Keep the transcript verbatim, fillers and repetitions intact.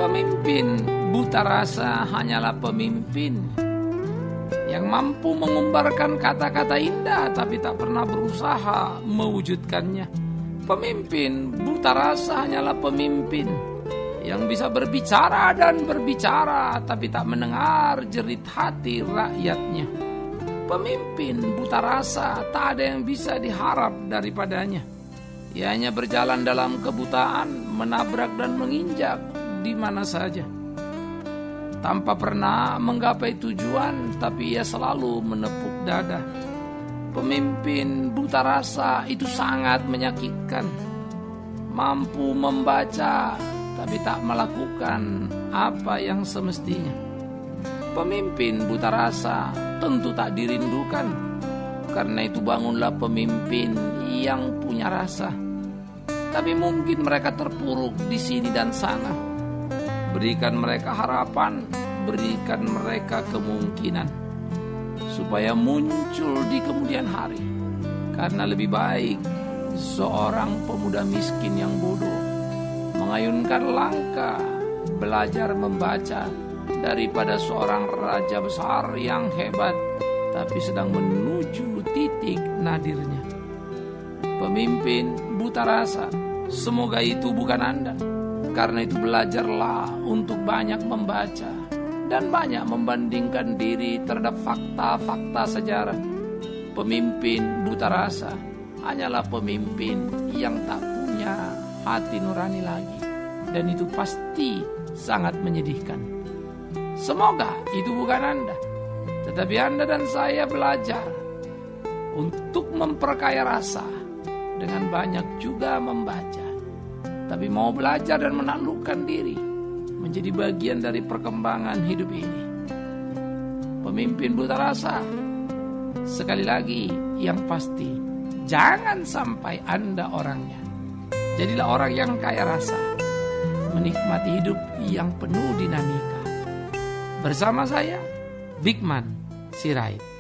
Pemimpin buta rasa hanyalah pemimpin yang mampu mengumbarkan kata-kata indah tapi tak pernah berusaha mewujudkannya. Pemimpin buta rasa hanyalah pemimpin yang bisa berbicara dan berbicara tapi tak mendengar jerit hati rakyatnya. Pemimpin buta rasa tak ada yang bisa diharap daripadanya. Ia hanya berjalan dalam kebutaan, menabrak dan menginjak di mana saja. Tanpa pernah menggapai tujuan, tapi ia selalu menepuk dada. Pemimpin buta rasa itu sangat menyakitkan. Mampu membaca, tapi tak melakukan apa yang semestinya. Pemimpin buta rasa tentu tak dirindukan. Karena itu bangunlah pemimpin yang punya rasa. Tapi mungkin mereka terpuruk di sini dan sana. Berikan mereka harapan, berikan mereka kemungkinan supaya muncul di kemudian hari. Karena lebih baik seorang pemuda miskin yang bodoh mengayunkan langkah belajar membaca daripada seorang raja besar yang hebat tapi sedang menuju titik nadirnya. Pemimpin buta rasa, semoga itu bukan Anda. Karena itu belajarlah untuk banyak membaca dan banyak membandingkan diri terhadap fakta-fakta sejarah. Pemimpin buta rasa hanyalah pemimpin yang tak punya hati nurani lagi. Dan itu pasti sangat menyedihkan. Semoga itu bukan Anda. Tetapi Anda dan saya belajar untuk memperkaya rasa dengan banyak juga membaca. Tapi mau belajar dan menaklukkan diri menjadi bagian dari perkembangan hidup ini. Pemimpin buta rasa, sekali lagi yang pasti, jangan sampai Anda orangnya. Jadilah orang yang kaya rasa, menikmati hidup yang penuh dinamika. Bersama saya, Bigman Sirait.